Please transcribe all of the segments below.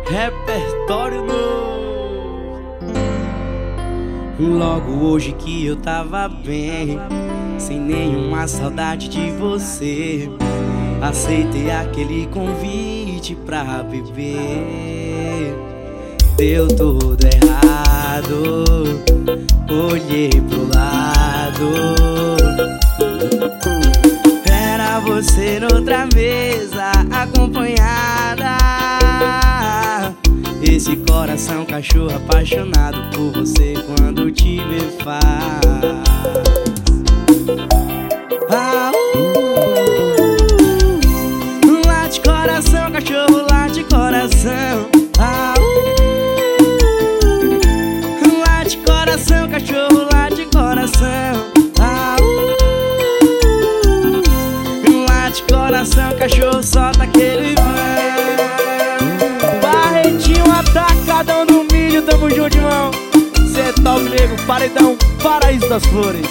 Repertório novo. Logo hoje que eu tava bem, sem nenhuma saudade de você, aceitei aquele convite pra beber. Deu tudo errado, olhei pro lado, era você noutra mesa acompanhada. Esse coração cachorro apaixonado por você quando te vê faz. Late coração, cachorro, late coração. Late coração, cachorro, late coração. Late coração, cachorro, solta aquele Barretinho atacadão do milho, tamo junto, irmão. Cê é top, nego, paredão, paraíso das flores.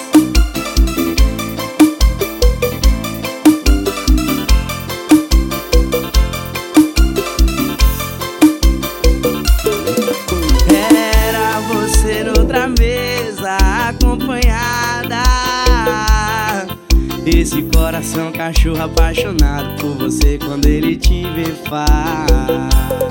Era você noutra mesa acompanhada. Esse coração cachorro apaixonado por você quando ele te vê faz.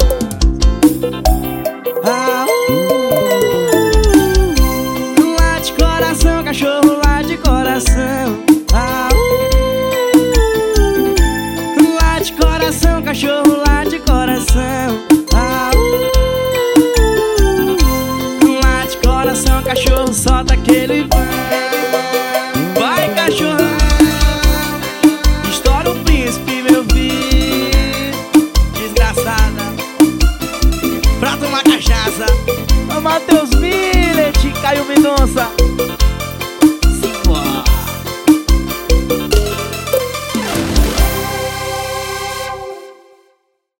Late coração, cachorro, late coração. Late coração, cachorro, late coração. Late coração, cachorro, solta aquele vai, cachorro. Estoura o príncipe, meu filho. Desgraçada, pra tomar cachaça. Ô Matheus Millet, Caio Mendonça.